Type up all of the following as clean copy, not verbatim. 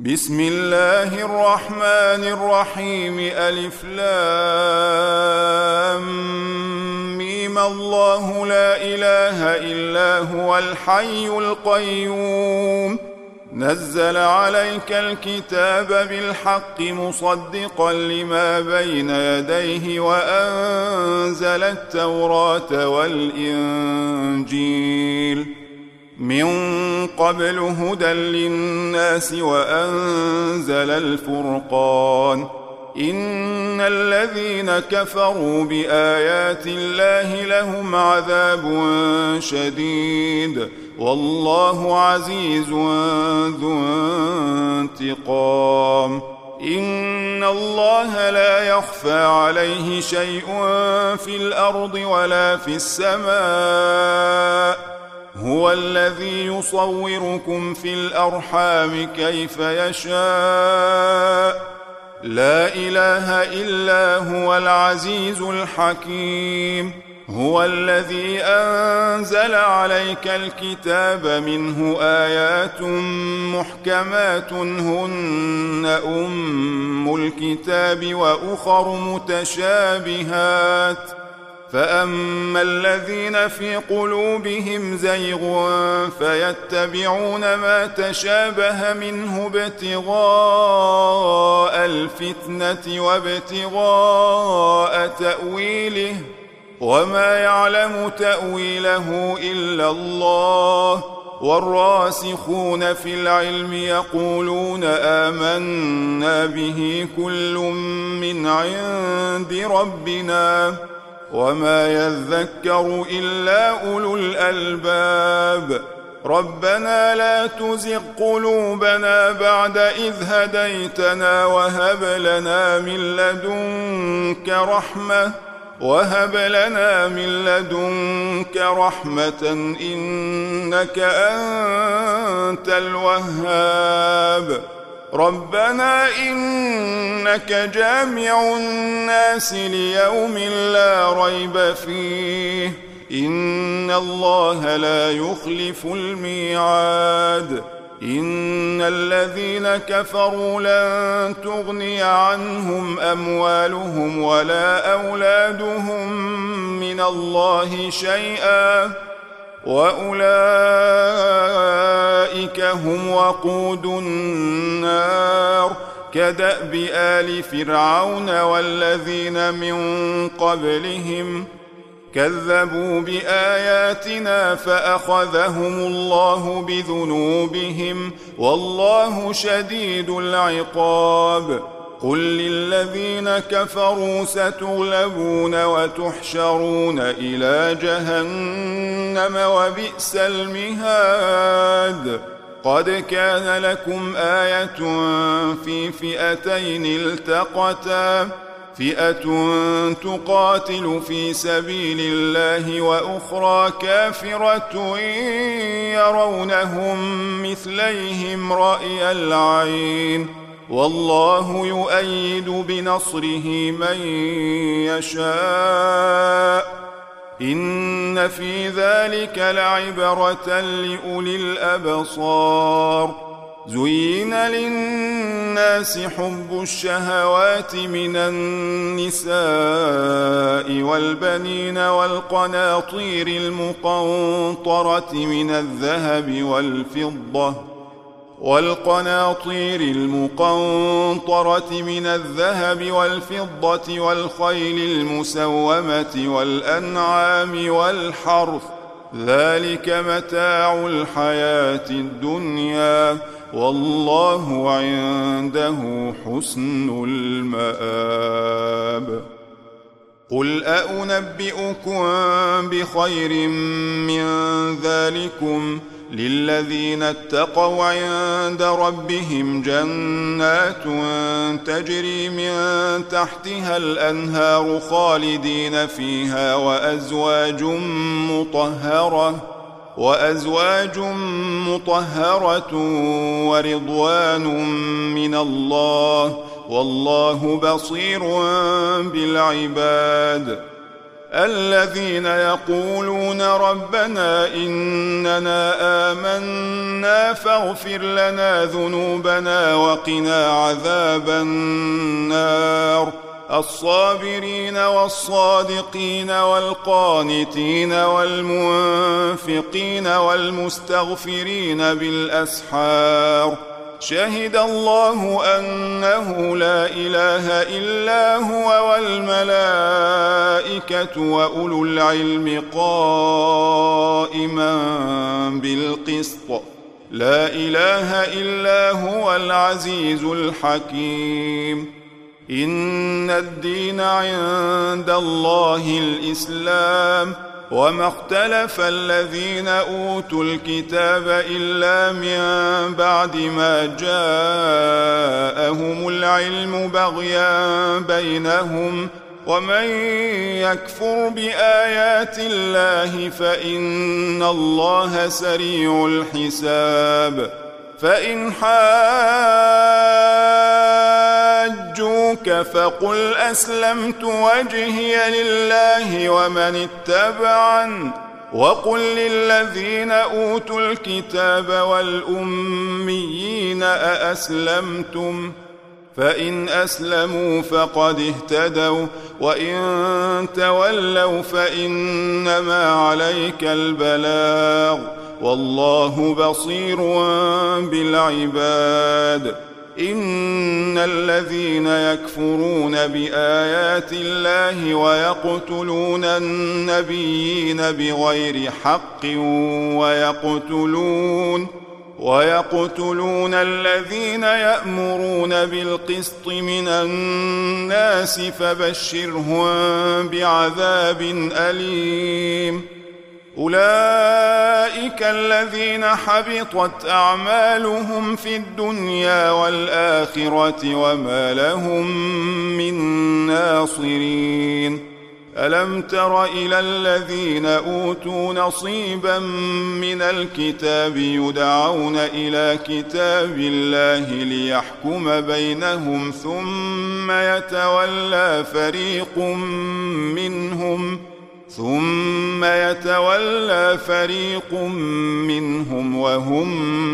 بسم الله الرحمن الرحيم. ألف لام ميم. الله لا إله إلا هو الحي القيوم. نزل عليك الكتاب بالحق مصدقا لما بين يديه وأنزل التوراة والإنجيل من قبل هدى للناس وأنزل الفرقان. إن الذين كفروا بآيات الله لهم عذاب شديد والله عزيز ذو انتقام. إن الله لا يخفى عليه شيء في الأرض ولا في السماء. هو الذي يصوركم في الأرحام كيف يشاء. لا إله إلا هو العزيز الحكيم. هو الذي أنزل عليك الكتاب منه آيات محكمات هن أم الكتاب وأخر متشابهات. فأما الذين في قلوبهم زيغ فيتبعون ما تشابه منه ابتغاء الفتنة وابتغاء تأويله وما يعلم تأويله إلا الله. والراسخون في العلم يقولون آمنا به كل من عند ربنا وما يذكر إلا أولو الألباب. ربنا لا تزغ قلوبنا بعد إذ هديتنا وهب لنا من لدنك رحمة إنك أنت الوهاب. ربنا إنك جامع الناس ليوم لا ريب فيه إن الله لا يخلف الميعاد. إن الذين كفروا لن تغني عنهم أموالهم ولا أولادهم من الله شيئا وأولئك هم وقود النار. كدأب آل فرعون والذين من قبلهم كذبوا بآياتنا فأخذهم الله بذنوبهم والله شديد العقاب. قل للذين كفروا ستغلبون وتحشرون إلى جهنم وبئس المهاد. قد كان لكم آية في فئتين التقتا فئة تقاتل في سبيل الله وأخرى كافرة يرونهم مثليهم رأي العين والله يؤيد بنصره من يشاء. إن في ذلك لعبرة لأولي الأبصار. زين للناس حب الشهوات من النساء والبنين والقناطير المقنطرة من الذهب والفضة والخيل المسومة والأنعام والحرث ذلك متاع الحياة الدنيا والله عنده حسن المآب. قل أنبئكم بخير من ذلكم للذين اتقوا عند ربهم جنات تجري من تحتها الأنهار خالدين فيها وأزواج مطهرة ورضوان من الله والله بصير بالعباد. الذين يقولون ربنا إننا آمنا فاغفر لنا ذنوبنا وقنا عذاب النار الصابرين والصادقين والقانتين والمنفقين والمستغفرين بالأسحار شهد الله أنه لا إله إلا هو والملائكة وأولو العلم قائما بالقسط لا إله إلا هو العزيز الحكيم إن الدين عند الله الإسلام وما اختلف الذين أوتوا الكتاب إلا من بعد ما جاءهم العلم بغيا بينهم ومن يكفر بآيات الله فإن الله سريع الحساب فإن حاجوك فقل أسلمت وجهي لله ومن اتبعن وقل للذين أوتوا الكتاب والأميين أأسلمتم فإن أسلموا فقد اهتدوا وإن تولوا فإنما عليك البلاغ والله بصير بالعباد إن الذين يكفرون بآيات الله ويقتلون النبيين بغير حق ويقتلون الذين يأمرون بالقسط من الناس فبشرهم بعذاب أليم أولئك الذين حبطت أعمالهم في الدنيا والآخرة وما لهم من ناصرين ألم تر إلى الذين أوتوا نصيبا من الكتاب يدعون إلى كتاب الله ليحكم بينهم ثم يتولى فريق منهم وهم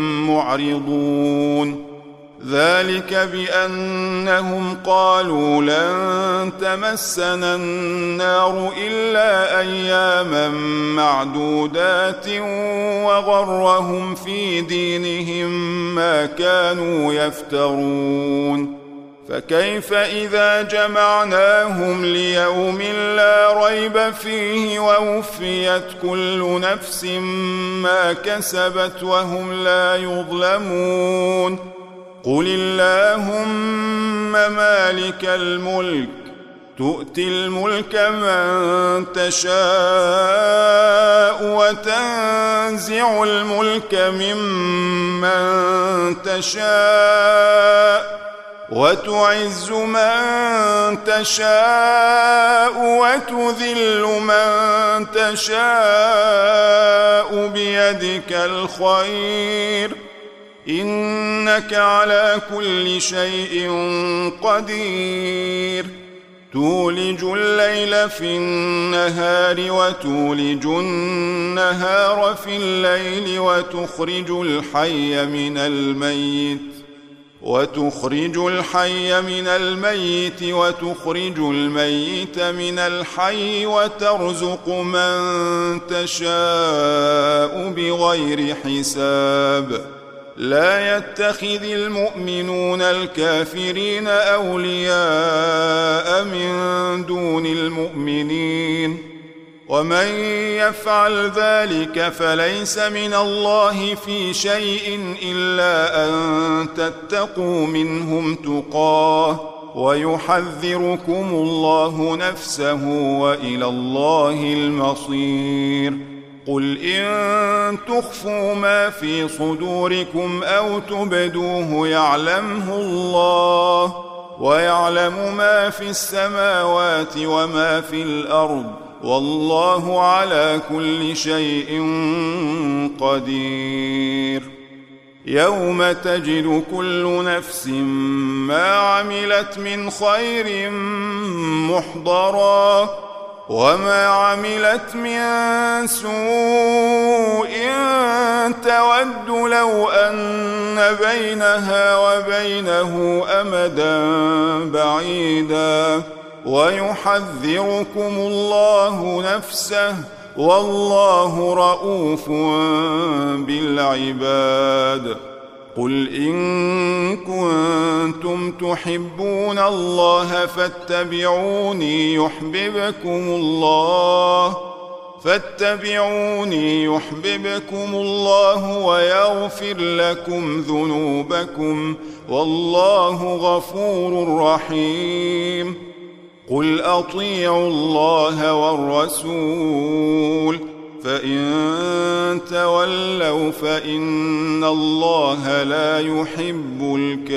معرضون ذلك بأنهم قالوا لن تمسنا النار إلا أياما معدودات وغرهم في دينهم ما كانوا يفترون فكيف إذا جمعناهم ليوم لا ريب فيه ووفيت كل نفس ما كسبت وهم لا يظلمون قل اللهم مالك الملك تؤتي الملك من تشاء وتنزع الملك ممن تشاء وتعز من تشاء وتذل من تشاء بيدك الخير إنك على كل شيء قدير تولج الليل في النهار وتولج النهار في الليل وتخرج الحي من الميت وتخرج الميت من الحي وترزق من تشاء بغير حساب لا يتخذ المؤمنون الكافرين أولياء من دون المؤمنين ومن يفعل ذلك فليس من الله في شيء إلا أن تتقوا منهم تقاه ويحذركم الله نفسه وإلى الله المصير قل إن تخفوا ما في صدوركم أو تبدوه يعلمه الله ويعلم ما في السماوات وما في الأرض والله على كل شيء قدير يوم تجد كل نفس ما عملت من خير محضرا وما عملت من سوء تود لو أن بينها وبينه أمدا بعيدا ويحذركم الله نفسه والله رؤوف بالعباد. قل إن كنتم تحبون الله فاتبعوني يحببكم الله ويغفر لكم ذنوبكم والله غفور رحيم. قل أطيعوا الله والرسول فإن تولوا فإن الله لا يحب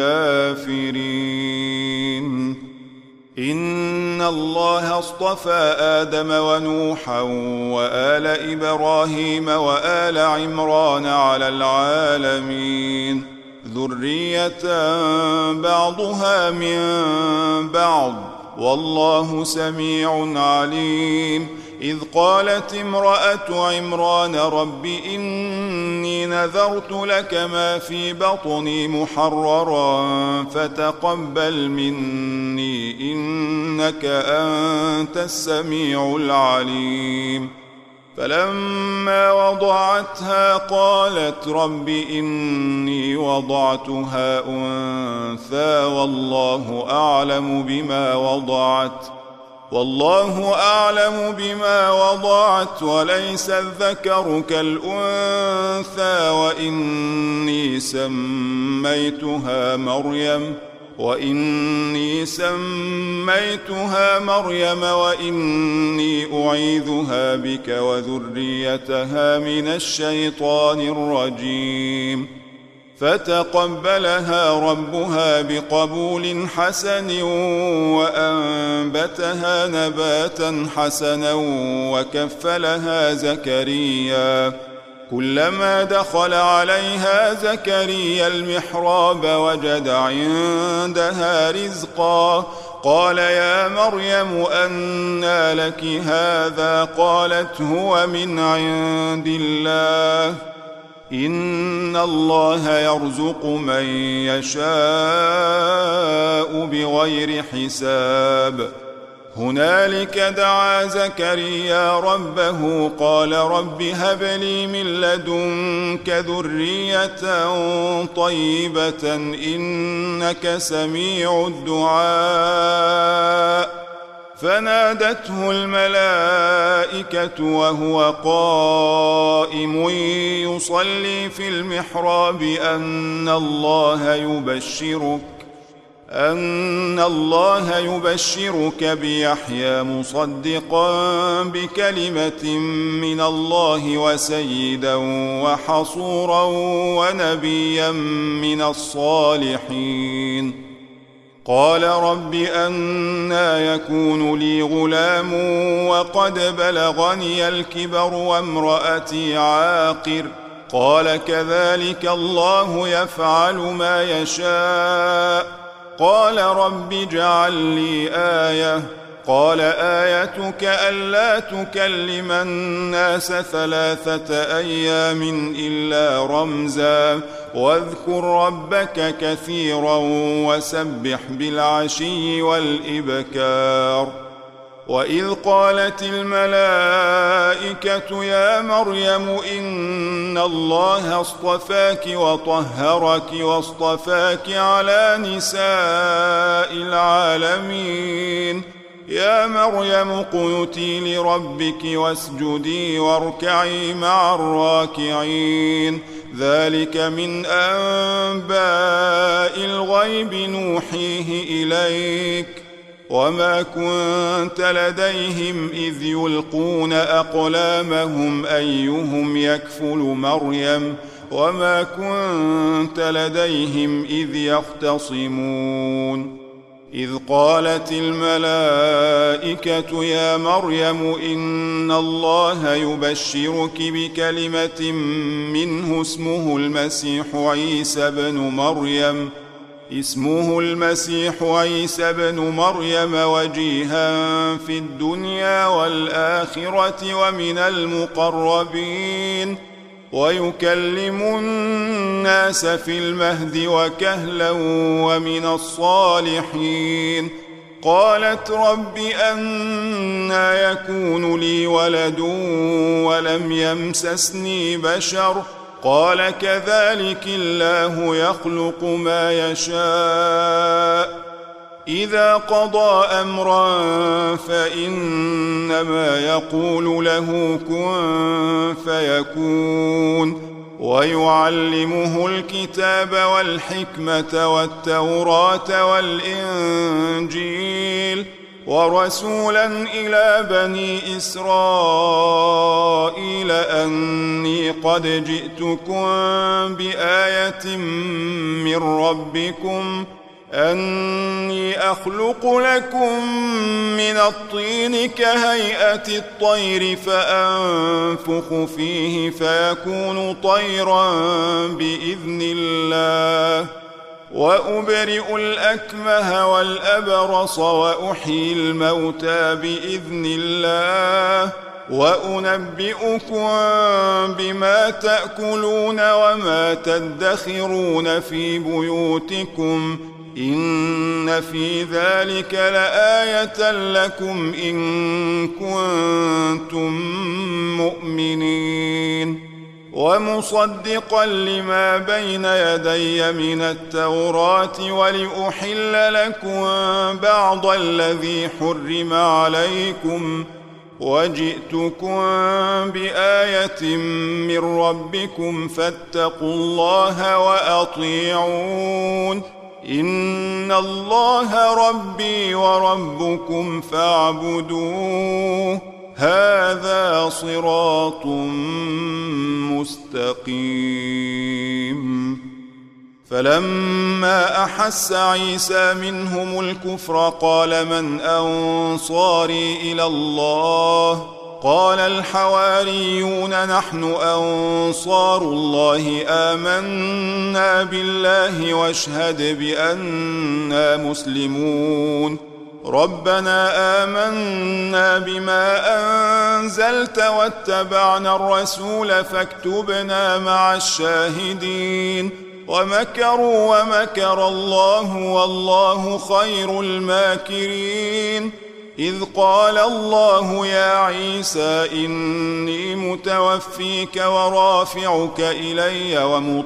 الكافرين. إن الله اصطفى آدم ونوحا وآل إبراهيم وآل عمران على العالمين ذرية بعضها من بعض والله سميع عليم. إذ قالت امرأة عمران رب إني نذرت لك ما في بطني محررا فتقبل مني إنك أنت السميع العليم. فلما وضعتها قالت رب إني وضعتها أنثى والله أعلم بما وضعت وليس الذكر كالأنثى وإني سميتها مريم وإني أعيذها بك وذريتها من الشيطان الرجيم. فتقبلها ربها بقبول حسن وأنبتها نباتا حسنا وكفلها زكريا. كلما دخل عليها زكريا المحراب وجد عندها رزقا قال يا مريم أنى لك هذا قالت هو من عند الله إن الله يرزق من يشاء بغير حساب. هنالك دعا زكريا ربه قال رب هب لي من لدنك ذرية طيبة إنك سميع الدعاء. فنادته الملائكة وهو قائم يصلي في المحراب أن الله يبشرك بيحيى مصدقا بكلمة من الله وسيدا وحصورا ونبيا من الصالحين. قال رب أنى يكون لي غلام وقد بلغني الكبر وامرأتي عاقر قال كذلك الله يفعل ما يشاء. قال رب اجعل لي آية قال آيتك ألا تكلم الناس 3 أيام إلا رمزا واذكر ربك كثيرا وسبح بالعشي والإبكار. وإذ قالت الملائكة يا مريم إن الله اصطفاك وطهرك واصطفاك على نساء العالمين. يا مريم اقنتي لربك واسجدي واركعي مع الراكعين. ذلك من أنباء الغيب نوحيه إليك وما كنت لديهم إذ يلقون أقلامهم أيهم يكفل مريم وما كنت لديهم إذ يختصمون. إذ قالت الملائكة يا مريم إن الله يبشرك بكلمة منه اسمه المسيح عيسى بن مريم اسمه المسيح عيسى بن مريم وجيها في الدنيا والآخرة ومن المقربين ويكلم الناس في المهد وكهلا ومن الصالحين. قالت رب أنى يكون لي ولد ولم يمسسني بشر قال كذلك الله يخلق ما يشاء إذا قضى أمرا فإنما يقول له كن فيكون. ويعلمه الكتاب والحكمة والتوراة والإنجيل ورسولا إلى بني إسرائيل أني قد جئتكم بآية من ربكم أني أخلق لكم من الطين كهيئة الطير فأنفخ فيه فيكون طيرا بإذن الله وأبرئ الأكمه والأبرص وأحيي الموتى بإذن الله وأنبئكم بما تأكلون وما تدخرون في بيوتكم إن في ذلك لآية لكم إن كنتم مؤمنين. ومصدقا لما بين يدي من التوراة ولأحل لكم بعض الذي حرم عليكم وجئتكم بآية من ربكم فاتقوا الله وأطيعون إن الله ربي وربكم فاعبدوه هذا صراط مستقيم. فلما أحس عيسى منهم الكفر قال من أنصاري إلى الله قال الحواريون نحن أنصار الله آمنا بالله واشهد بأننا مسلمون. ربنا آمنا بما أنزلت واتبعنا الرسول فاكتبنا مع الشاهدين. ومكروا ومكر الله والله خير الماكرين. إذ قال الله يا عيسى إني متوفيك ورافعك إلي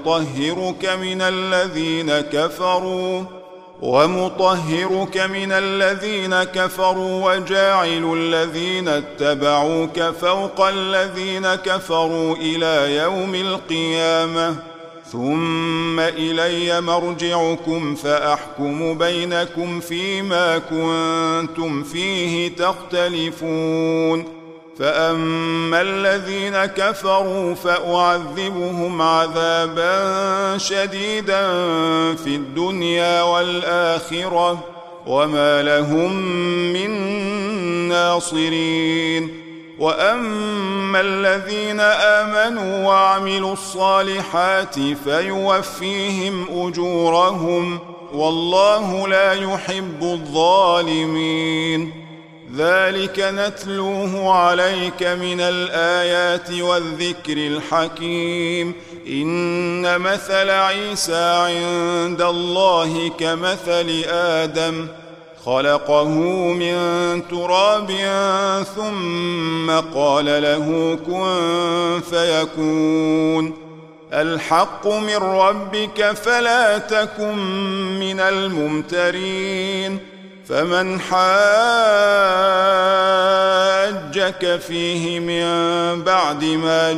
ومطهرك من الذين كفروا وجاعل الذين اتبعوك فوق الذين كفروا إلى يوم القيامة ثم إلي مرجعكم فأحكم بينكم فيما كنتم فيه تختلفون. فأما الذين كفروا فأعذبهم عذابا شديدا في الدنيا والآخرة وما لهم من ناصرين. وأما الذين آمنوا وعملوا الصالحات فيوفيهم أجورهم والله لا يحب الظالمين. ذلك نتلوه عليك من الآيات والذكر الحكيم. إن مثل عيسى عند الله كمثل آدم خلقه من تراب ثم قال له كن فيكون. الحق من ربك فلا تكن من الممترين. فمن حاجك فيه من بعد ما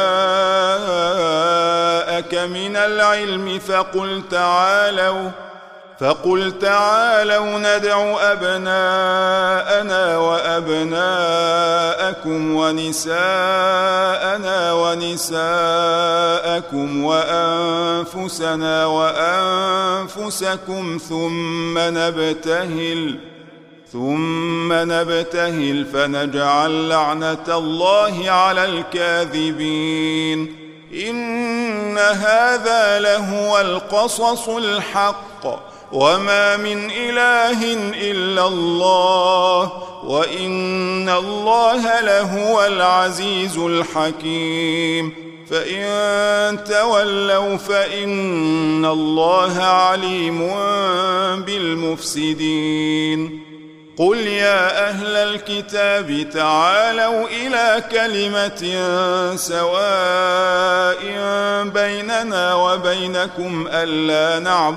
جاءك من العلم فقل تعالوا ندع أبناءنا وأبناءكم ونساءنا ونساءكم وأنفسنا وأنفسكم ثم نبتهل فنجعل لعنة الله على الكاذبين. إن هذا لهو القصص الحق وما من إله إلا الله وإن الله لهو العزيز الحكيم فإن تولوا فإن الله عليم بالمفسدين قل يا أهل الكتاب تعالوا إلى كلمة سواء بيننا وبينكم ألا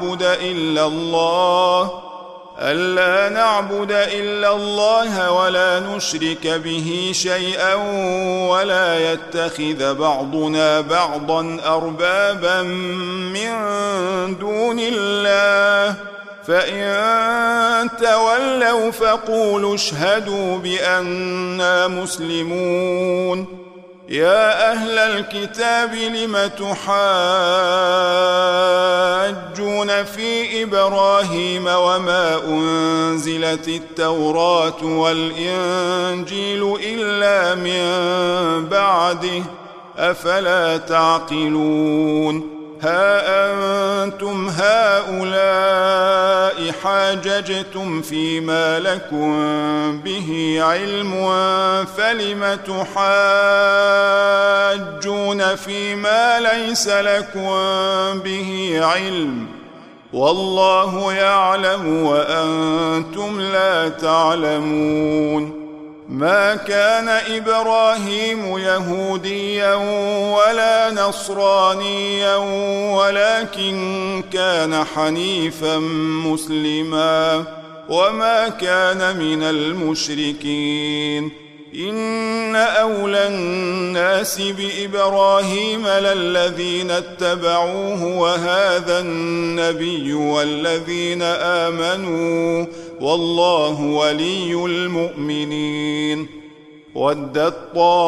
نعبد إلا الله ولا نشرك به شيئا ولا يتخذ بعضنا بعضا أربابا من دون الله فإن تولوا فقولوا اشهدوا بأننا مسلمون يا أهل الكتاب لم تحاجون في إبراهيم وما أنزلت التوراة والإنجيل إلا من بعده أفلا تعقلون ها أنتم هؤلاء حاججتم فيما لكم به علم فلم تحاجون فيما ليس لكم به علم والله يعلم وأنتم لا تعلمون ما كان إبراهيم يهوديا ولا نصرانيا ولكن كان حنيفا مسلما وما كان من المشركين إن أولى الناس بإبراهيم للذين اتبعوه وهذا النبي والذين آمنوا والله ولي المؤمنين ودت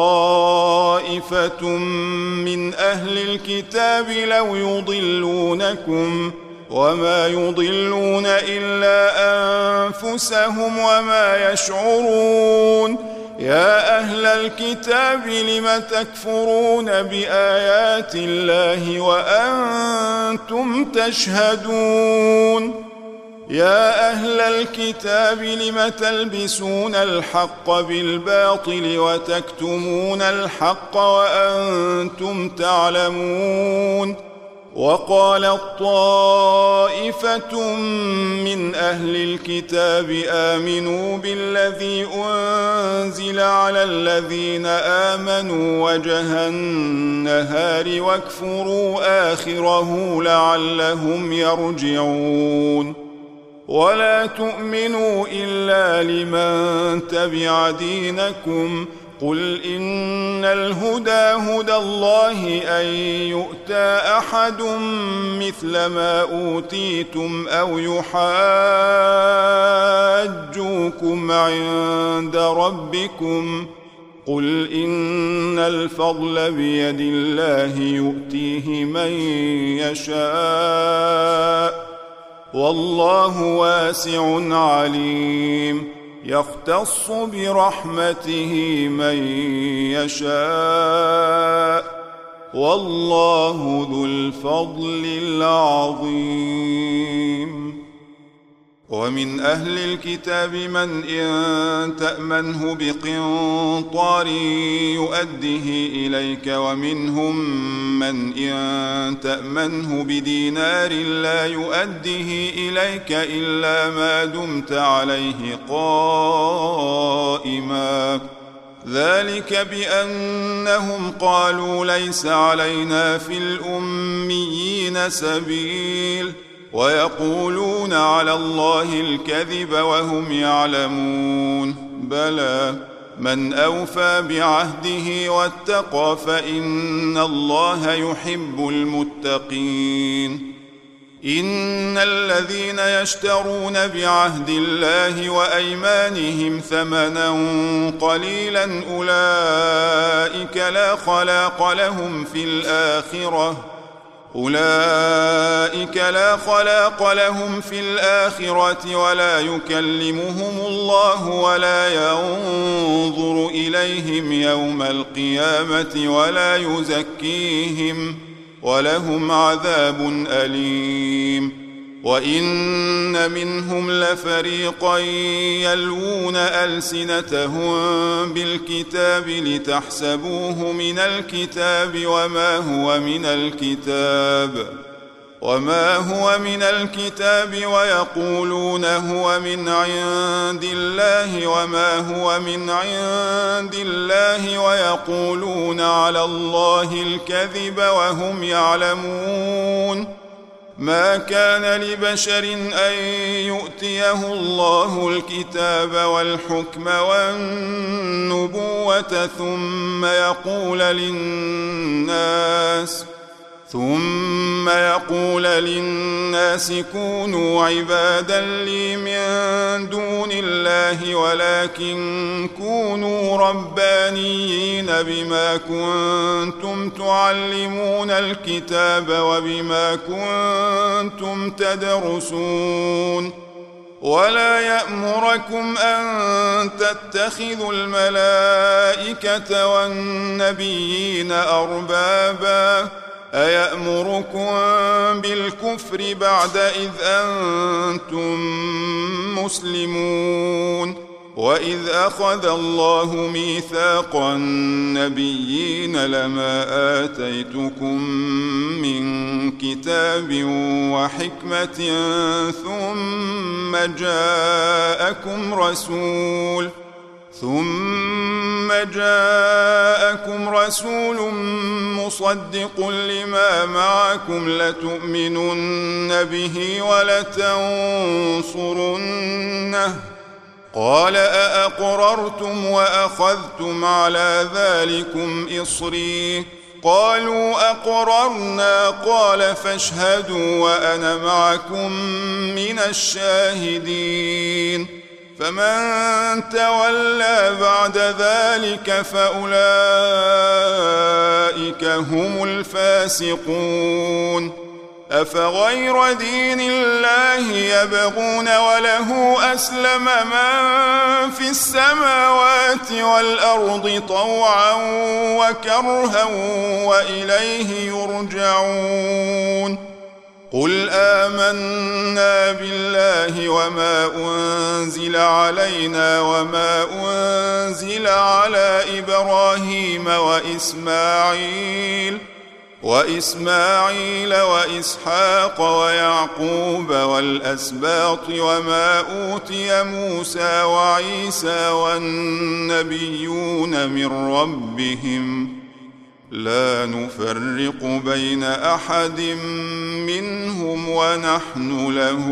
طائفة من أهل الكتاب لو يضلونكم وما يضلون إلا أنفسهم وما يشعرون يا أهل الكتاب لم تكفرون بآيات الله وأنتم تشهدون يا أهل الكتاب لم تلبسون الحق بالباطل وتكتمون الحق وأنتم تعلمون وقالت طائفة من أهل الكتاب آمنوا بالذي أنزل على الذين آمنوا وجه النهار واكفروا آخره لعلهم يرجعون ولا تؤمنوا إلا لمن تبع دينكم قل إن الهدى هدى الله أن يؤتى أحد مثل ما أوتيتم أو يحاجوكم عند ربكم قل إن الفضل بيد الله يؤتيه من يشاء والله واسع عليم يختص برحمته من يشاء والله ذو الفضل العظيم ومن أهل الكتاب من إن تأمنه بقنطار يؤده إليك ومنهم من إن تأمنه بدينار لا يؤده إليك إلا ما دمت عليه قائما ذلك بأنهم قالوا ليس علينا في الأميين سبيل ويقولون على الله الكذب وهم يعلمون بلى من أوفى بعهده واتقى فإن الله يحب المتقين إن الذين يشترون بعهد الله وأيمانهم ثمنا قليلا أولئك لا خلاق لهم في الآخرة ولا يكلمهم الله ولا ينظر إليهم يوم القيامة ولا يزكيهم ولهم عذاب أليم وإن منهم لفريقا يلوون ألسنتهم بالكتاب لتحسبوه من الكتاب وما هو من الكتاب ويقولون هو من عند الله وما هو من عند الله ويقولون على الله الكذب وهم يعلمون. ما كان لبشر أن يؤتيه الله الكتاب والحكم والنبوة ثم يقول للناس كونوا عبادا لي من دون الله ولكن كونوا ربانيين بما كنتم تعلمون الكتاب وبما كنتم تدرسون. ولا يأمركم أن تتخذوا الملائكة والنبيين أربابا أيأمركم بالكفر بعد إذ أنتم مسلمون. وإذ أخذ الله ميثاق النبيين لما آتيتكم من كتاب وحكمة ثم جاءكم رسول مصدق لما معكم لتؤمنن به ولتنصرنه قال أأقررتم وأخذتم على ذلكم إصري قالوا أقررنا قال فاشهدوا وأنا معكم من الشاهدين. فمن تولى بعد ذلك فأولئك هم الفاسقون. أفغير دين الله يبغون وله أسلم من في السماوات والأرض طوعا وكرها وإليه يرجعون. قل آمنا بالله وما أنزل علينا وما أنزل على إبراهيم وإسماعيل وإسحاق ويعقوب والأسباط وما أوتي موسى وعيسى والنبيون من ربهم لا نفرق بين أحد منهم ونحن له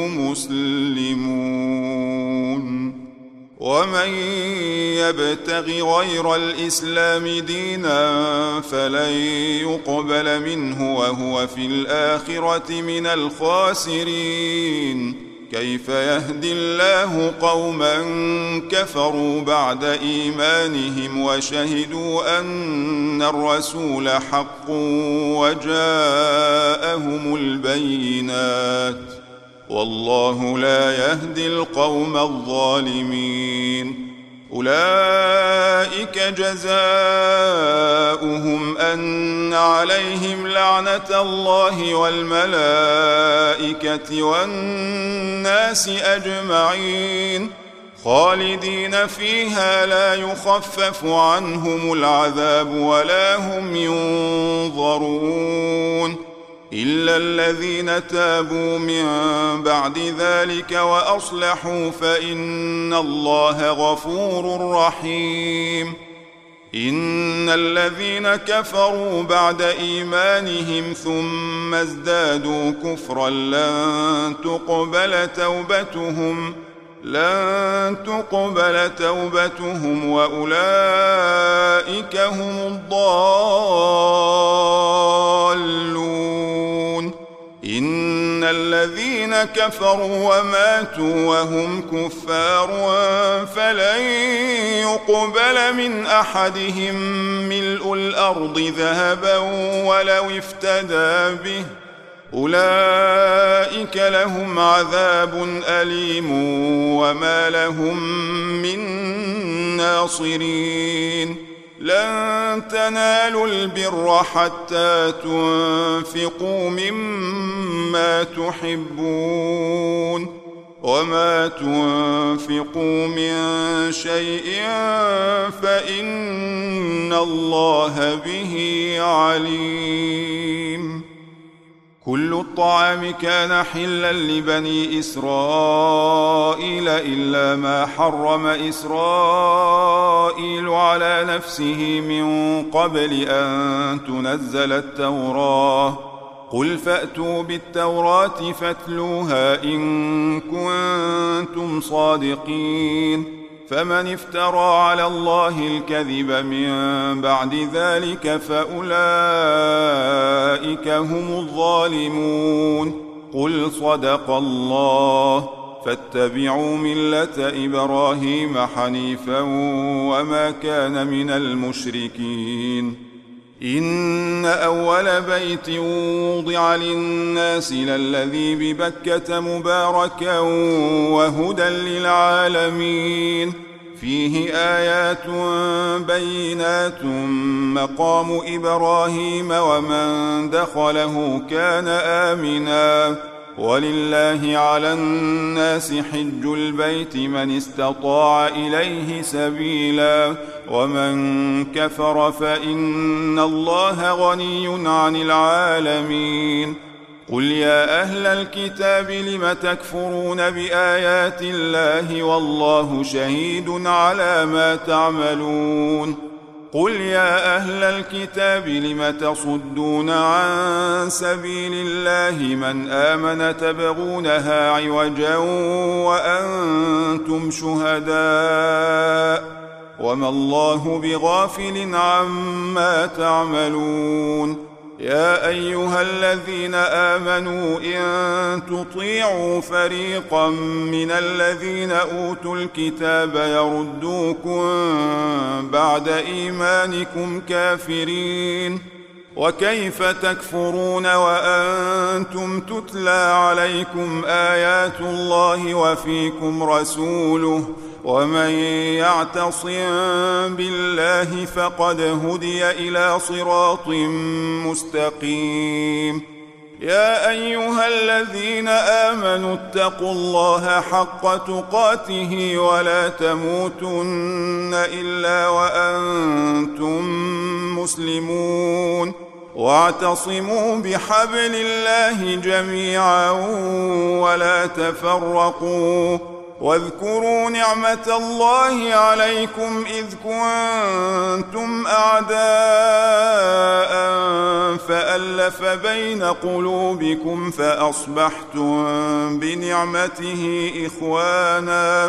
مسلمون. ومن يبتغ غير الإسلام دينا فلن يقبل منه وهو في الآخرة من الخاسرين. كيف يهدي الله قوما كفروا بعد إيمانهم وشهدوا أن الرسول حق وجاءهم البينات والله لا يهدي القوم الظالمين. أولئك جزاؤهم أن عليهم لعنة الله والملائكة والناس أجمعين خالدين فيها لا يخفف عنهم العذاب ولا هم ينظرون إلا الذين تابوا من بعد ذلك وأصلحوا فإن الله غفور رحيم. إن الذين كفروا بعد إيمانهم ثم ازدادوا كفرا لن تقبل توبتهم وأولئك هم الضالون. إن الذين كفروا وماتوا وهم كفار فلن يقبل من أحدهم ملء الأرض ذهبا ولو افتدى به أولئك لهم عذاب أليم وما لهم من ناصرين. لن تنالوا البر حتى تنفقوا مما تحبون وما تنفقوا من شيء فإن الله به عليم. كل الطعام كان حلا لبني إسرائيل إلا ما حرم إسرائيل على نفسه من قبل أن تنزل التوراة. قل فأتوا بالتوراة فاتلوها إن كنتم صادقين. فمن افترى على الله الكذب من بعد ذلك فأولئك هم الظالمون. قل صدق الله فاتبعوا ملة إبراهيم حنيفا وما كان من المشركين. إن أول بيت وضع للناس للذي ببكة مباركا وهدى للعالمين فيه آيات بينات مقام إبراهيم ومن دخله كان آمنا ولله على الناس حج البيت من استطاع إليه سبيلا ومن كفر فإن الله غني عن العالمين. قل يا أهل الكتاب لم تكفرون بآيات الله والله شهيد على ما تعملون. قل يا أهل الكتاب لم تصدون عن سبيل الله من آمن تبغونها عوجا وأنتم شهداء وما الله بغافل عما تعملون. يا أيها الذين آمنوا إن تطيعوا فريقا من الذين أوتوا الكتاب يردوكم بعد إيمانكم كافرين وكيف تكفرون وأنتم تتلى عليكم آيات الله وفيكم رسوله ومن يعتصم بالله فقد هدي إلى صراط مستقيم. يا أيها الذين آمنوا اتقوا الله حق تقاته ولا تموتن إلا وأنتم مسلمون واعتصموا بحبل الله جميعا ولا تفرقوا واذكروا نعمة الله عليكم إذ كنتم أعداء فألف بين قلوبكم فأصبحتم بنعمته إخوانا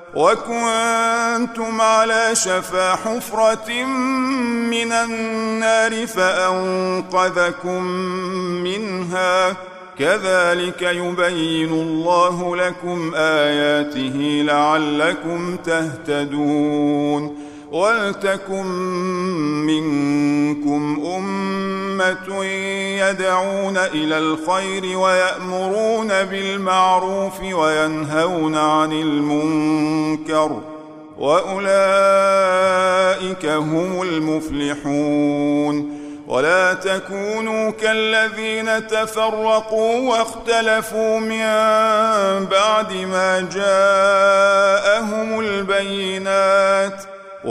وكنتم على شفا حفرة من النار فأنقذكم منها كذلك يبين الله لكم آياته لعلكم تهتدون. ولتكن منكم أمة يدعون إلى الخير ويأمرون بالمعروف وينهون عن المنكر وأولئك هم المفلحون. ولا تكونوا كالذين تفرقوا واختلفوا من بعد ما جاءهم البينات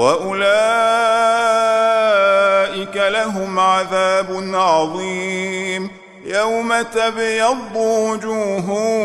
وأولئك لهم عذاب عظيم. يوم تبيض وجوه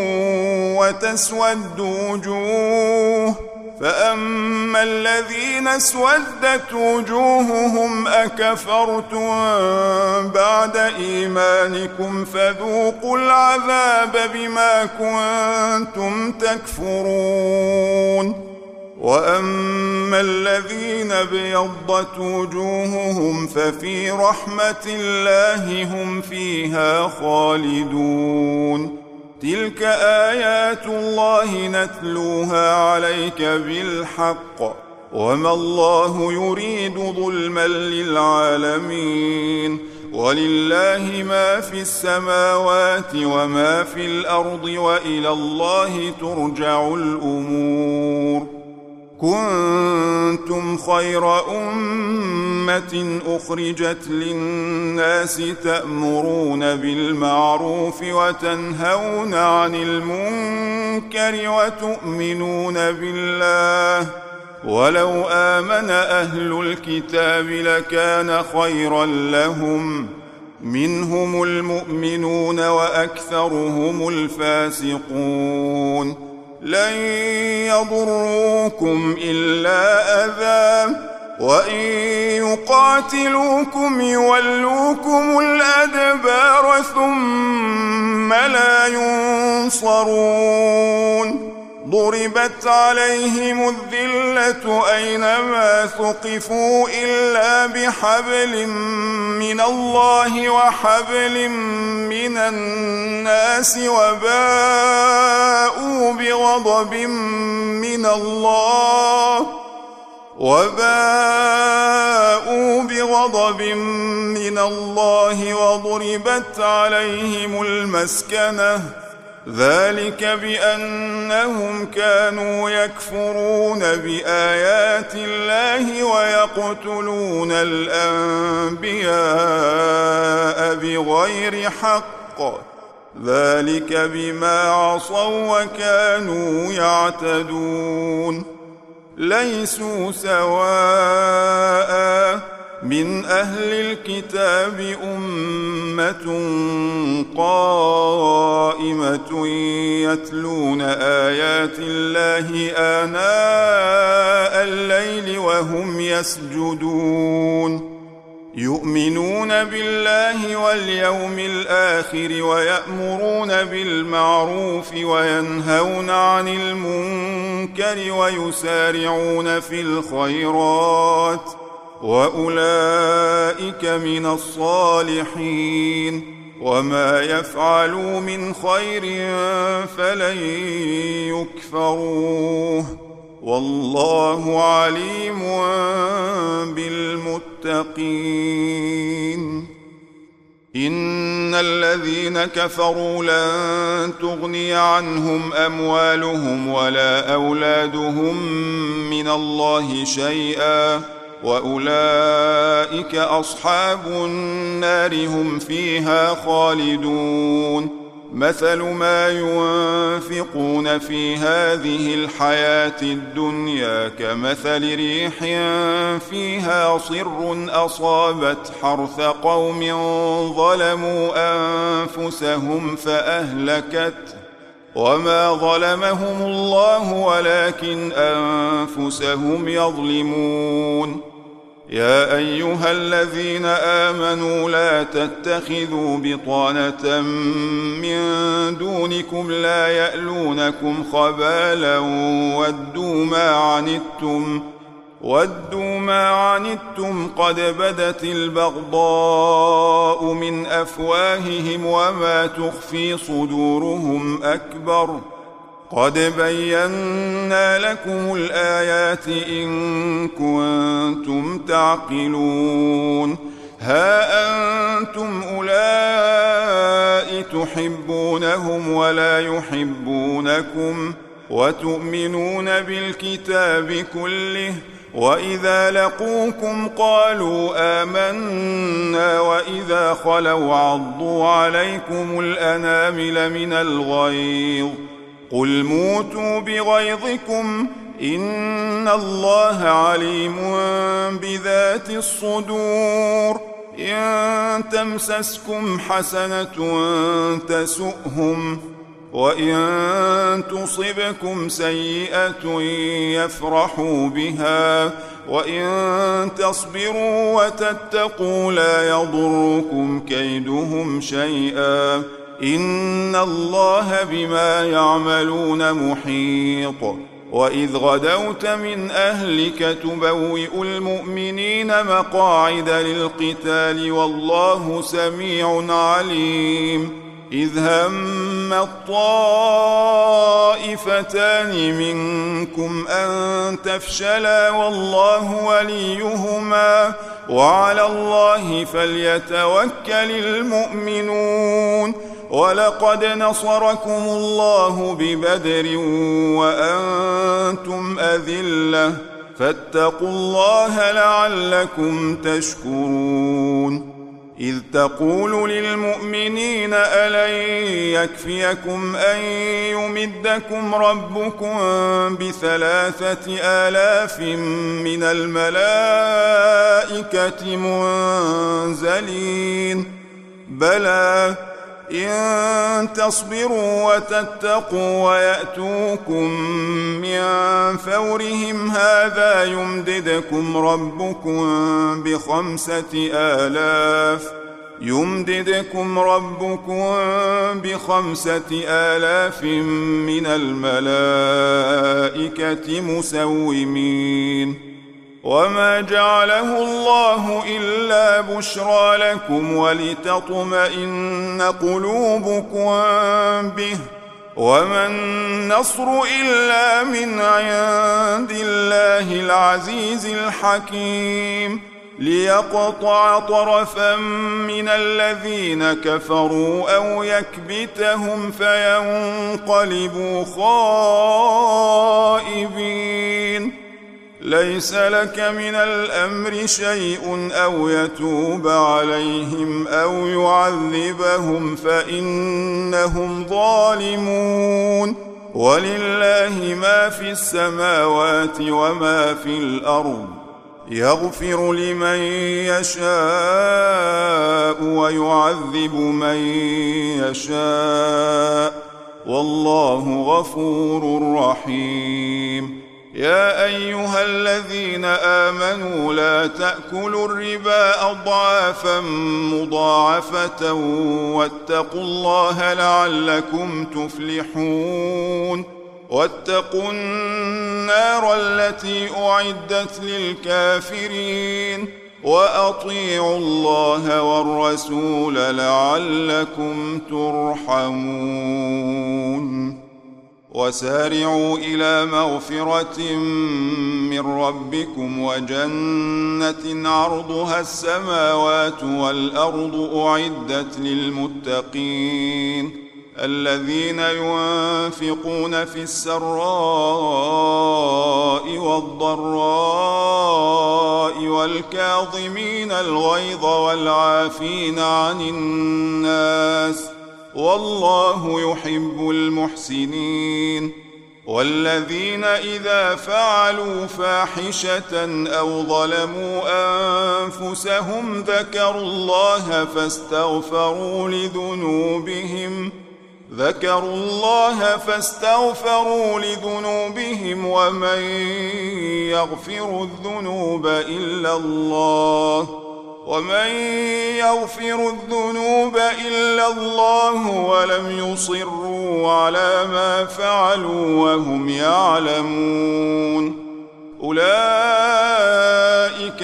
وتسود وجوه فأما الذين اسودت وجوههم أكفرتم بعد إيمانكم فذوقوا العذاب بما كنتم تكفرون. وأما الذين ابيضت وجوههم ففي رحمة الله هم فيها خالدون. تلك آيات الله نتلوها عليك بالحق وما الله يريد ظلما للعالمين ولله ما في السماوات وما في الأرض وإلى الله ترجع الأمور. كنتم خير أمة أمة أخرجت للناس تأمرون بالمعروف وتنهون عن المنكر وتؤمنون بالله ولو آمن أهل الكتاب لكان خيرا لهم منهم المؤمنون وأكثرهم الفاسقون لن يضروكم إلا أذى وإن يقاتلوكم يولوكم الأدبار ثم لا ينصرون ضربت عليهم الذلة أينما ثقفوا إلا بحبل من الله وحبل من الناس وباءوا بغضب من الله وضربت عليهم المسكنة ذلك بأنهم كانوا يكفرون بآيات الله ويقتلون الأنبياء بغير حق ذلك بما عصوا وكانوا يعتدون ليسوا سواء من أهل الكتاب أمة قائمة يتلون آيات الله آناء الليل وهم يسجدون يؤمنون بالله واليوم الآخر ويأمرون بالمعروف وينهون عن المنكر ويسارعون في الخيرات وأولئك من الصالحين وما يفعلوا من خير فلن يكفروه والله عليم بالمتقين إن الذين كفروا لن تغني عنهم أموالهم ولا أولادهم من الله شيئا وأولئك أصحاب النار هم فيها خالدون مثل ما ينفقون في هذه الحياة الدنيا كمثل ريح فيها صر أصابت حرث قوم ظلموا أنفسهم فأهلكته وما ظلمهم الله ولكن أنفسهم يظلمون يا أيها الذين آمنوا لا تتخذوا بطانة من دونكم لا يألونكم خبالا ودوا ما عنتم قد بدت البغضاء من أفواههم وما تخفي صدورهم أكبر قد بينا لكم الآيات إن كنتم تعقلون ها أنتم أولئك تحبونهم ولا يحبونكم وتؤمنون بالكتاب كله وإذا لقوكم قالوا آمنا وإذا خلوا عضوا عليكم الأنامل من الغيظ قل موتوا بغيظكم إن الله عليم بذات الصدور إن تمسسكم حسنة تسؤهم وإن تصبكم سيئة يفرحوا بها وإن تصبروا وتتقوا لا يضركم كيدهم شيئا إن الله بما يعملون محيط وإذ غدوت من أهلك تبوئ المؤمنين مقاعد للقتال والله سميع عليم إذ هم الطائفتان منكم أن تفشلا والله وليهما وعلى الله فليتوكل المؤمنون ولقد نصركم الله ببدر وأنتم أذلة فاتقوا الله لعلكم تشكرون إذ تقول للمؤمنين ألن يكفيكم أن يمدكم ربكم ب3,000 من الملائكة منزلين بلى إن تصبروا وتتقوا ويأتوكم من فورهم هذا يمددكم ربكم ب5,000 من الملائكة مسومين وما جعله الله إلا بشرى لكم ولتطمئن قلوبكم به وما النصر إلا من عند الله العزيز الحكيم ليقطع طرفا من الذين كفروا أو يكبتهم فينقلبوا خائبين ليس لك من الأمر شيء أو يتوب عليهم أو يعذبهم فإنهم ظالمون ولله ما في السماوات وما في الأرض يغفر لمن يشاء ويعذب من يشاء والله غفور رحيم يا أيها الذين آمنوا لا تأكلوا الربا أضعافا مضاعفة واتقوا الله لعلكم تفلحون واتقوا النار التي أعدت للكافرين وأطيعوا الله والرسول لعلكم ترحمون وسارعوا إلى مغفرة من ربكم وجنة عرضها السماوات والأرض أعدت للمتقين الذين ينفقون في السراء والضراء والكاظمين الغيظ والعافين عن الناس والله يحب المحسنين والذين إذا فعلوا فاحشة أو ظلموا أنفسهم ذكروا الله فاستغفروا لذنوبهم ومن يغفر الذنوب إلا الله ولم يصروا على ما فعلوا وهم يعلمون أولئك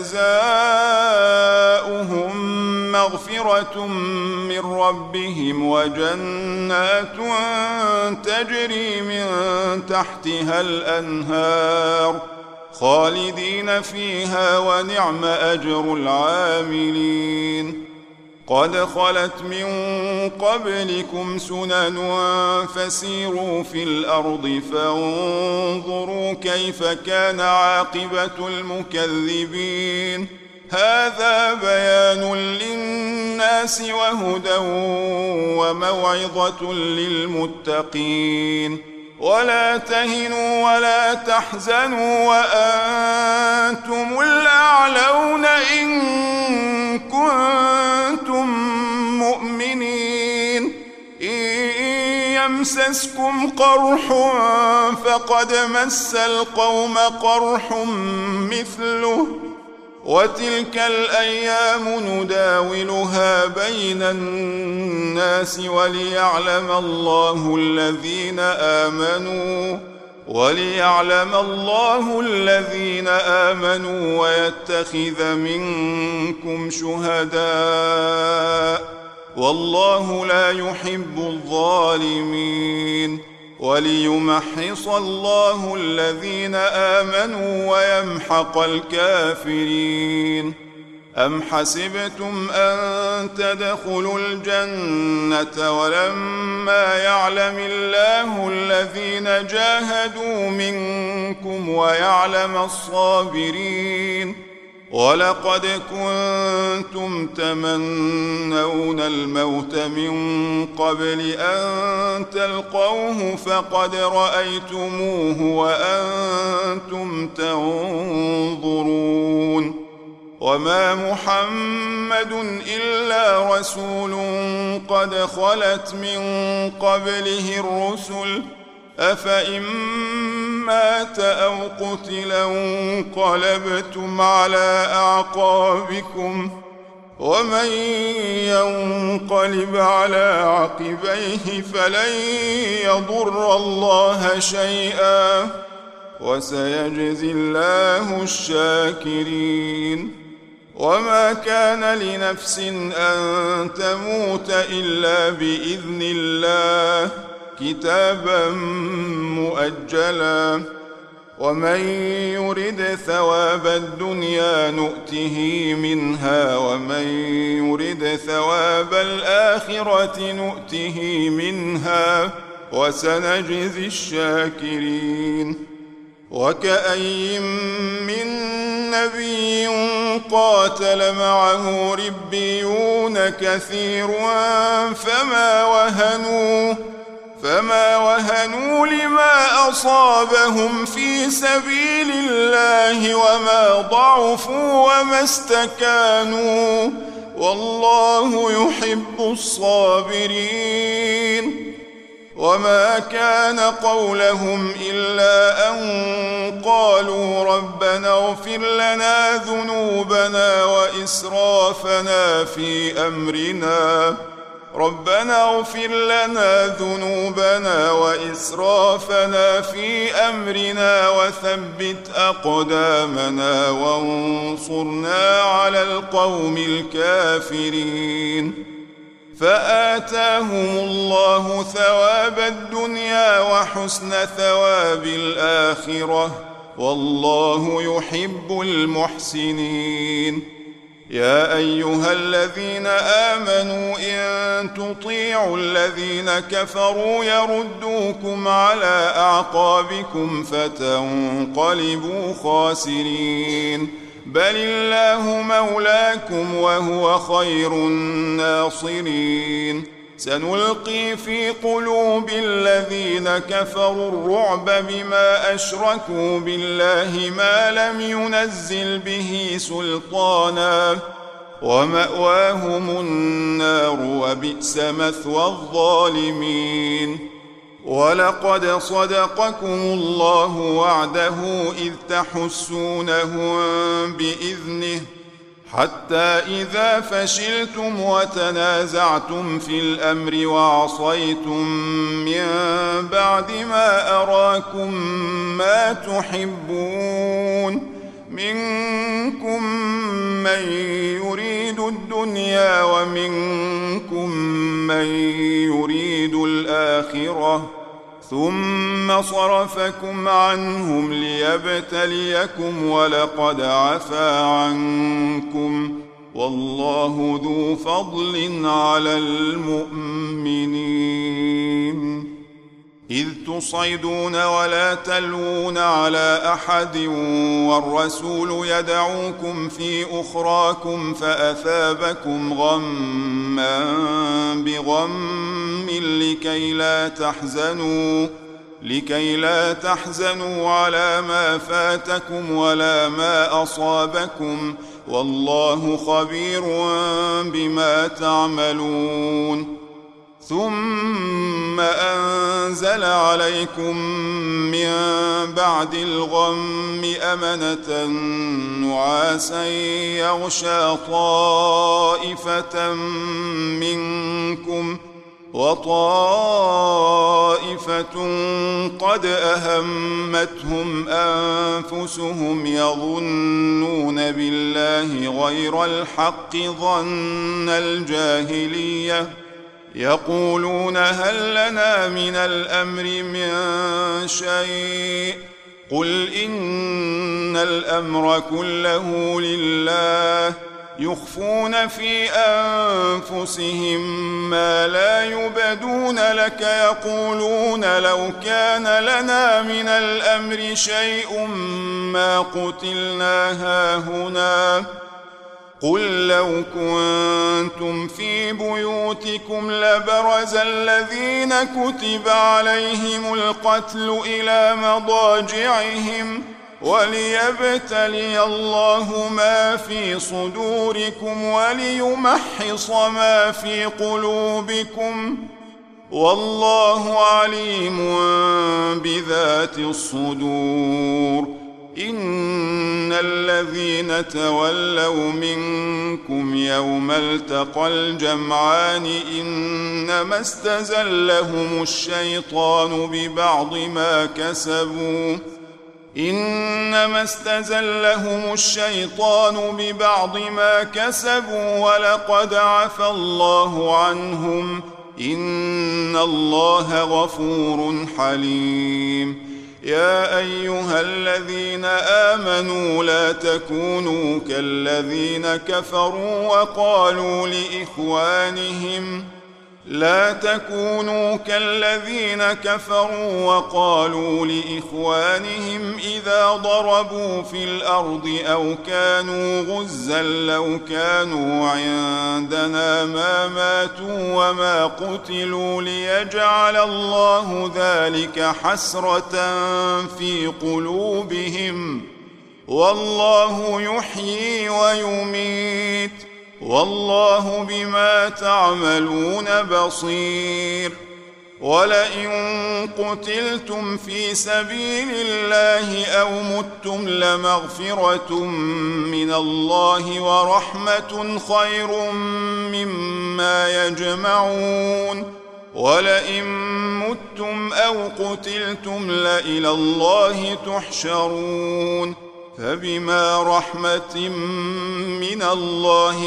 جزاؤهم مغفرة من ربهم وجنات تجري من تحتها الأنهار خالدين فيها ونعم أجر العاملين قد خلت من قبلكم سنن فسيروا في الأرض فانظروا كيف كان عاقبة المكذبين هذا بيان للناس وهدى وموعظة للمتقين ولا تهنوا ولا تحزنوا وأنتم الأعلون إن كنتم مؤمنين إن يمسسكم قرح فقد مس القوم قرح مثله وتلك الأيام نداولها بين الناس وليعلم الله الذين آمنوا ويتخذ منكم شهداء والله لا يحب الظالمين وليمحص الله الذين آمنوا ويمحق الكافرين أم حسبتم أن تدخلوا الجنة ولما يعلم الله الذين جاهدوا منكم ويعلم الصابرين. ولقد كنتم تمنون الموت من قبل أن تلقوه فقد رأيتموه وأنتم تنظرون. وما محمد إلا رسول قد خلت من قبله الرسل أفإن مات أو قتلا انقلبتم على أعقابكم ومن ينقلب على عقبيه فلن يضر الله شيئا وسيجزي الله الشاكرين. وما كان لنفس أن تموت إلا بإذن الله كتابا مؤجلا. ومن يرد ثواب الدنيا نؤته منها ومن يرد ثواب الآخرة نؤته منها وسنجزي الشاكرين. وكأي من نبي قاتل معه ربيون كثير فما وهنوا لما أصابهم في سبيل الله وما ضعفوا وما استكانوا والله يحب الصابرين. وما كان قولهم إلا أن قالوا ربنا اغفر لنا ذنوبنا وإسرافنا في أمرنا وثبت أقدامنا وانصرنا على القوم الكافرين. فآتاهم الله ثواب الدنيا وحسن ثواب الآخرة والله يحب المحسنين. يا أيها الذين آمنوا إن تطيعوا الذين كفروا يردوكم على أعقابكم فتنقلبوا خاسرين. بل الله مولاكم وهو خير الناصرين. سنلقي في قلوب الذين كفروا الرعب بما أشركوا بالله ما لم ينزل به سلطانا ومأواهم النار وبئس مثوى الظالمين. ولقد صدقكم الله وعده إذ تحسونهم بإذنه حتى إذا فشلتم وتنازعتم في الأمر وعصيتم من بعد ما أراكم ما تحبون منكم من يريد الدنيا ومنكم من يريد الآخرة ثم صرفكم عنهم ليبتليكم ولقد عفا عنكم والله ذو فضل على المؤمنين. إذ تصعدون ولا تلوون على أحد والرسول يدعوكم في أخراكم فأثابكم غما بغم لكي لا تحزنوا على ما فاتكم ولا ما أصابكم والله خبير بما تعملون. ثم أنزل عليكم من بعد الغم أمنة نعاسا يغشى طائفة منكم وطائفة قد أهمتهم أنفسهم يظنون بالله غير الحق ظن الجاهلية يقولون هل لنا من الأمر من شيء قل إن الأمر كله لله يخفون في أنفسهم ما لا يبدون لك يقولون لو كان لنا من الأمر شيء ما قتلنا هاهنا قل لو كنتم في بيوتكم لبرز الذين كتب عليهم القتل إلى مضاجعهم وليبتلي الله ما في صدوركم وليمحص ما في قلوبكم والله عليم بذات الصدور إن الذين تولوا منكم يوم التقى الجمعان إنما استزلهم الشيطان ببعض ما كسبوا ولقد عفى الله عنهم إن الله غفور حليم يا أيها الذين آمنوا لا تكونوا كالذين كفروا وقالوا لإخوانهم إذا ضربوا في الأرض أو كانوا غزا لو كانوا عندنا ما ماتوا وما قتلوا ليجعل الله ذلك حسرة في قلوبهم والله يحيي ويميت والله بما تعملون بصير ولئن قتلتم في سبيل الله أو متم لمغفرة من الله ورحمة خير مما يجمعون ولئن متم أو قتلتم لإلى الله تحشرون فبما رحمة من الله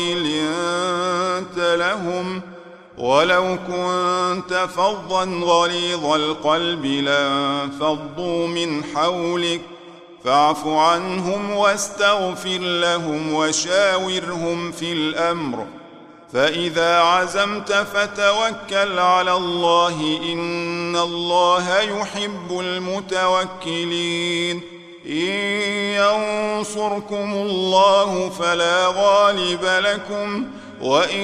لنت لهم ولو كنت فظا غليظ القلب لانفضوا من حولك فاعف عنهم واستغفر لهم وشاورهم في الأمر فإذا عزمت فتوكل على الله إن الله يحب المتوكلين إن ينصركم الله فلا غالب لكم وإن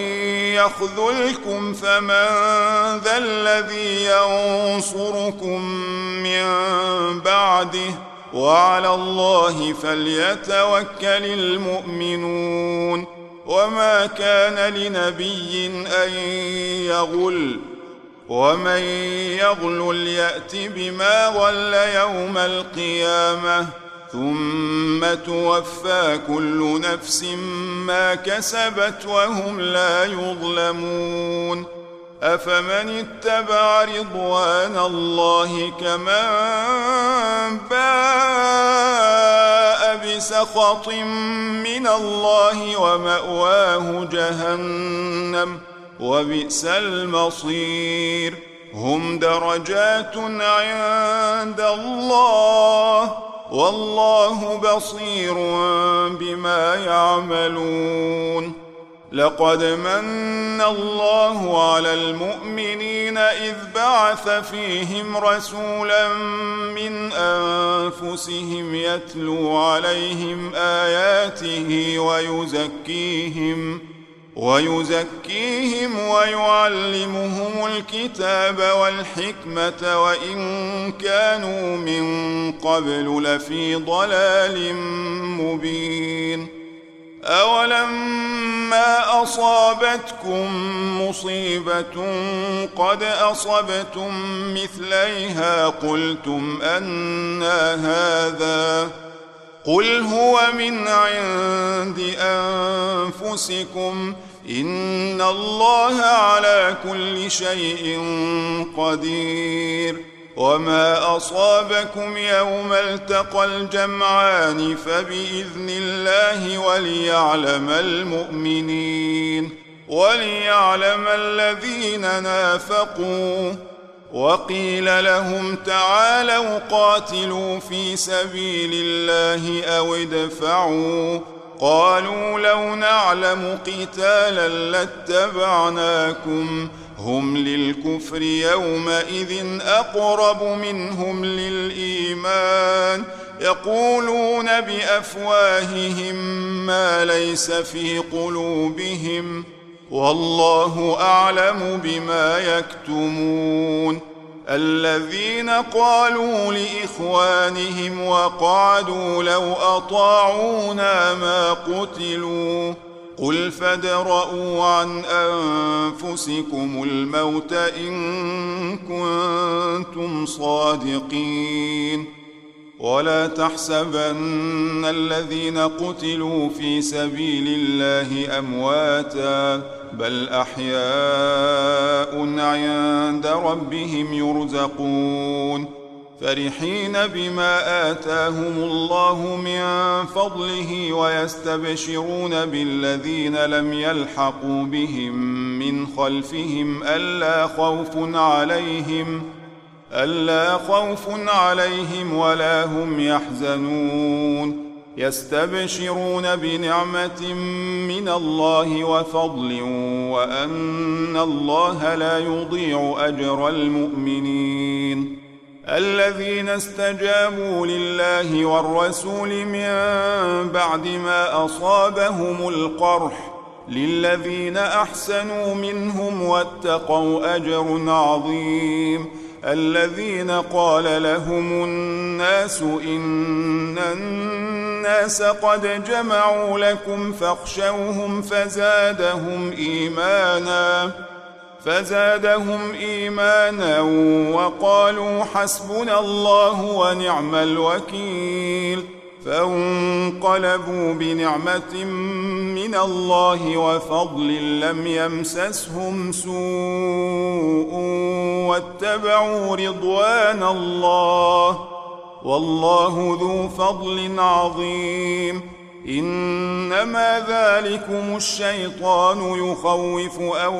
يخذلكم فمن ذا الذي ينصركم من بعده وعلى الله فليتوكل المؤمنون وما كان لنبي أن يغل ومن يغلل يأت بما غل يوم القيامة ثم توفى كل نفس ما كسبت وهم لا يظلمون أفمن اتبع رضوان الله كمن باء بسخط من الله ومأواه جهنم وبئس المصير هم درجات عند الله والله بصير بما يعملون لقد من الله على المؤمنين إذ بعث فيهم رسولا من أنفسهم يتلو عليهم آياته ويزكيهم ويعلمهم الكتاب والحكمة وإن كانوا من قبل لفي ضلال مبين أولما أصابتكم مصيبة قد أصبتم مثليها قلتم أنى هذا قل هو من عند أنفسكم إن الله على كل شيء قدير وما أصابكم يوم التقى الجمعان فبإذن الله وليعلم الذين نافقوا وقيل لهم تعالوا قاتلوا في سبيل الله أو ادفعوا قالوا لو نعلم قتالا لاتبعناكم هم للكفر يومئذ أقرب منهم للإيمان يقولون بأفواههم ما ليس في قلوبهم والله أعلم بما يكتمون الذين قالوا لإخوانهم وقعدوا لو أطاعونا ما قتلوا قل فادرءوا عن أنفسكم الموت إن كنتم صادقين ولا تحسبن الذين قتلوا في سبيل الله أمواتا بل أحياء عند ربهم يرزقون فرحين بما آتاهم الله من فضله ويستبشرون بالذين لم يلحقوا بهم من خلفهم ألا خوف عليهم ولا هم يحزنون يستبشرون بنعمة من الله وفضل وأن الله لا يضيع أجر المؤمنين الذين استجابوا لله والرسول من بعد ما أصابهم القرح للذين أحسنوا منهم واتقوا أجر عظيم الذين قال لهم الناس إن الناس قد جمعوا لكم فاخشوهم فزادهم إيمانا وقالوا حسبنا الله ونعم الوكيل فانقلبوا بنعمة من الله وفضل لم يمسسهم سوء واتبعوا رضوان الله والله ذو فضل عظيم إنما ذلكم الشيطان يخوف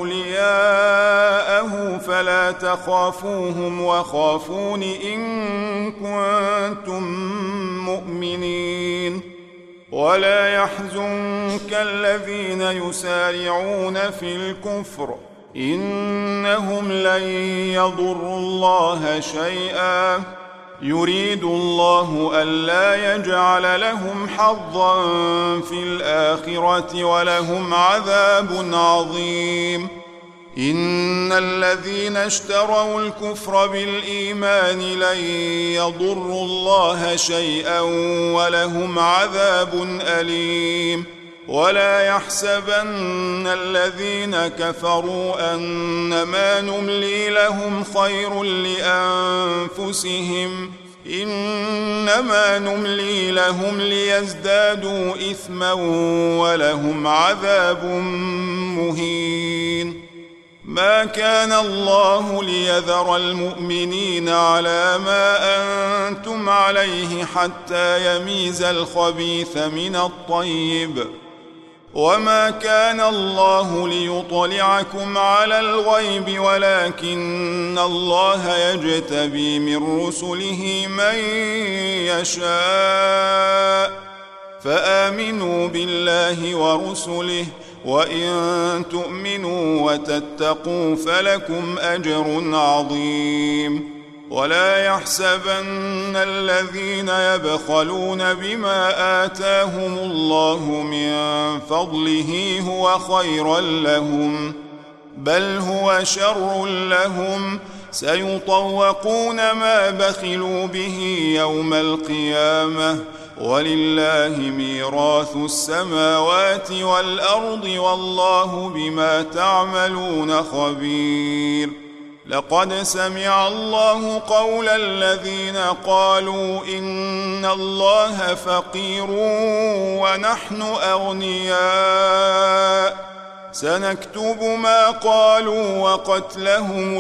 أولياءه فلا تخافوهم وخافون إن كنتم مؤمنين ولا يحزنك الذين يسارعون في الكفر إنهم لن يضروا الله شيئا يريد الله ألا يجعل لهم حظا في الآخرة ولهم عذاب عظيم إن الذين اشتروا الكفر بالإيمان لن يضروا الله شيئا ولهم عذاب أليم ولا يحسبن الذين كفروا أنما نملي لهم خير لأنفسهم إنما نملي لهم ليزدادوا إثما ولهم عذاب مهين ما كان الله ليذر المؤمنين على ما أنتم عليه حتى يميز الخبيث من الطيب وما كان الله ليطلعكم على الغيب ولكن الله يجتبي من رسله من يشاء فآمنوا بالله ورسله وإن تؤمنوا وتتقوا فلكم أجر عظيم ولا يحسبن الذين يبخلون بما آتاهم الله من فضله هو خيرا لهم بل هو شر لهم سيطوقون ما بخلوا به يوم القيامة ولله ميراث السماوات والأرض والله بما تعملون خبير لقد سمع الله قول الذين قالوا إن الله فقير ونحن أغنياء سنكتب ما قالوا وقتلهم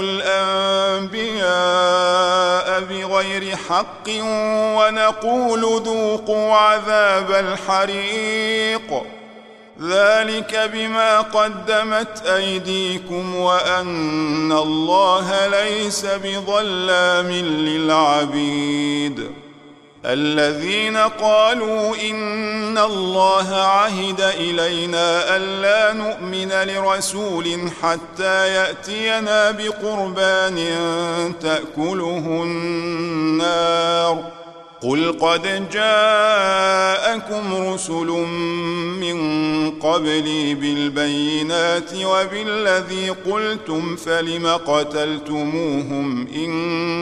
الأنبياء بغير حق ونقول ذوقوا عذاب الحريق ذلك بما قدمت أيديكم وأن الله ليس بظلام للعبيد الذين قالوا إن الله عهد إلينا ألا نؤمن لرسول حتى يأتينا بقربان تأكله النار قل قد جاءكم رسل من قبلي بالبينات وبالذي قلتم فلم قتلتموهم إن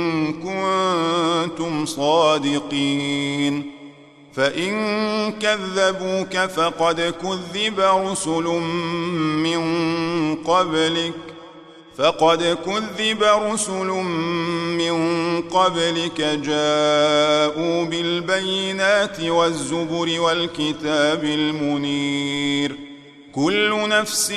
كنتم صادقين فإن كذبوك فقد كذب رسل من قبلك جاءوا بالبينات والزبر والكتاب المنير كل نفس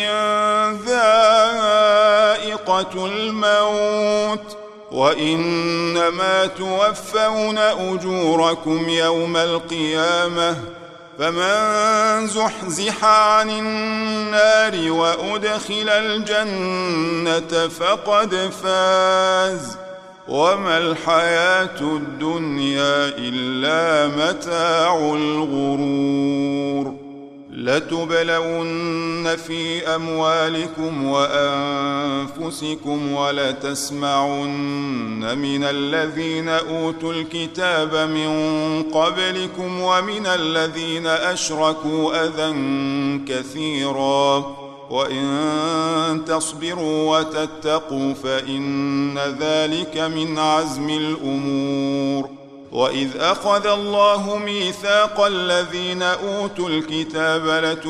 ذائقة الموت وإنما توفون أجوركم يوم القيامة فمن زحزح عن النار وأدخل الجنة فقد فاز وما الحياة الدنيا إلا متاع الغرور لتبلون في أموالكم وأنفسكم ولتسمعن من الذين أوتوا الكتاب من قبلكم ومن الذين أشركوا أذى كثيرا وإن تصبروا وتتقوا فإن ذلك من عزم الأمور وإذ أخذ الله ميثاق الذين أوتوا الكتاب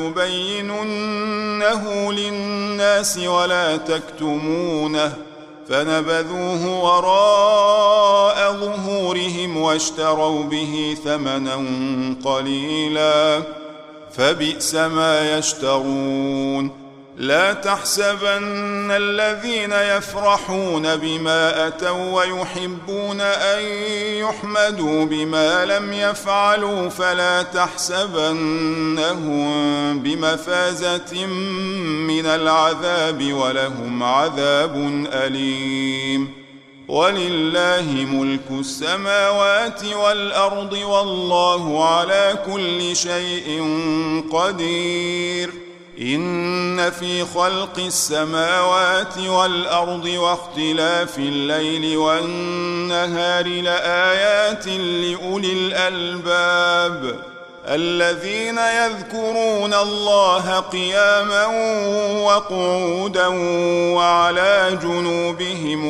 لتبيننه للناس ولا تكتمونه فنبذوه وراء ظهورهم واشتروا به ثمنا قليلا فبئس ما يشترون لا تحسبن الذين يفرحون بما أتوا ويحبون أن يحمدوا بما لم يفعلوا فلا تحسبنهم بمفازة من العذاب ولهم عذاب أليم ولله ملك السماوات والأرض والله على كل شيء قدير إن في خلق السماوات والأرض واختلاف الليل والنهار لآيات لأولي الألباب الذين يذكرون الله قياما وقعودا وعلى جنوبهم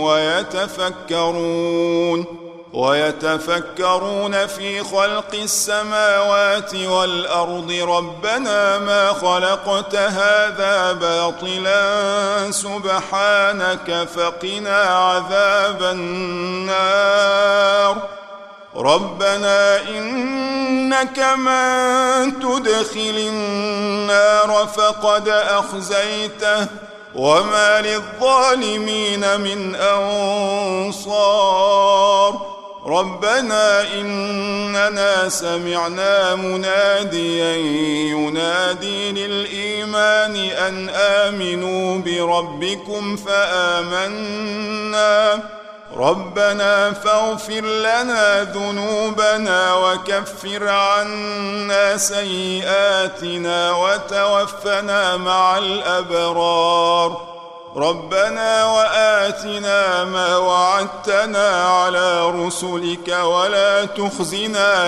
ويتفكرون في خلق السماوات والأرض ربنا ما خلقت هذا باطلا سبحانك فقنا عذاب النار ربنا إنك من تدخل النار فقد أخزيته وما للظالمين من أنصار ربنا إننا سمعنا مناديا ينادي للإيمان أن آمنوا بربكم فآمنا ربنا فاغفر لنا ذنوبنا وكفر عنا سيئاتنا وتوفنا مع الأبرار ربنا وآتنا ما وعدتنا على رسلك ولا تخزنا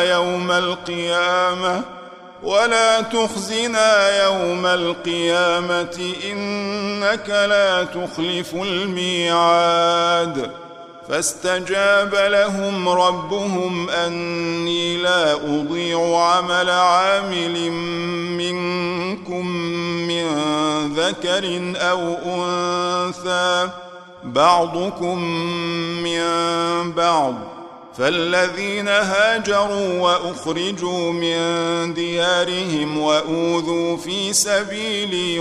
يوم القيامة إنك لا تخلف الميعاد فاستجاب لهم ربهم أني لا أضيع عمل عامل منكم من ذكر أو أنثى بعضكم من بعض فالذين هاجروا وأخرجوا من ديارهم وأوذوا في سبيلي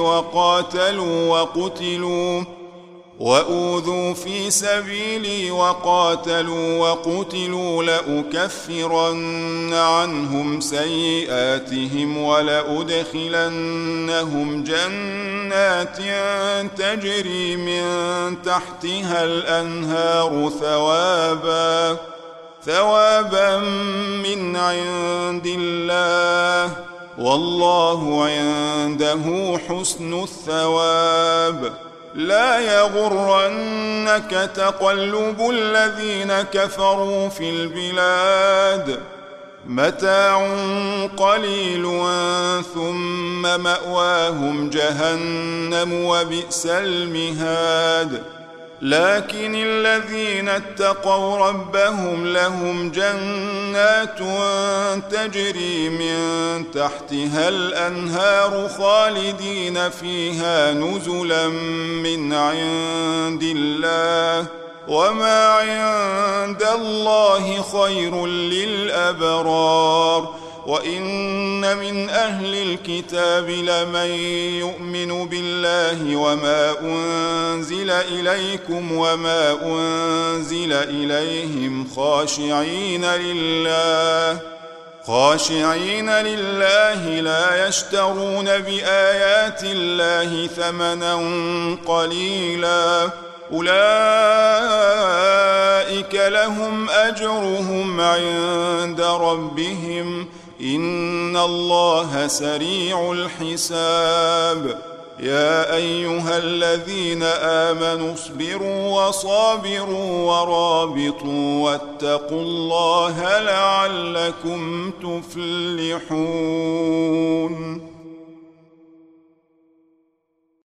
وقاتلوا وقتلوا لأكفرن عنهم سيئاتهم ولأدخلنهم جنات تجري من تحتها الأنهار ثوابا من عند الله والله عنده حسن الثواب. لا يغرنك تقلب الذين كفروا في البلاد متاع قليل ثم مأواهم جهنم وبئس المهاد. لكن الذين اتقوا ربهم لهم جنات تجري من تحتها الأنهار خالدين فيها نزلا من عند الله وما عند الله خير للأبرار. وإن من أهل الكتاب لمن يؤمن بالله وما أنزل إليكم وما أنزل إليهم خاشعين لله لا يشترون بآيات الله ثمنا قليلا أولئك لهم أجرهم عند ربهم إن الله سريع الحساب. يا أيها الذين آمنوا اصبروا وصابروا ورابطوا واتقوا الله لعلكم تفلحون.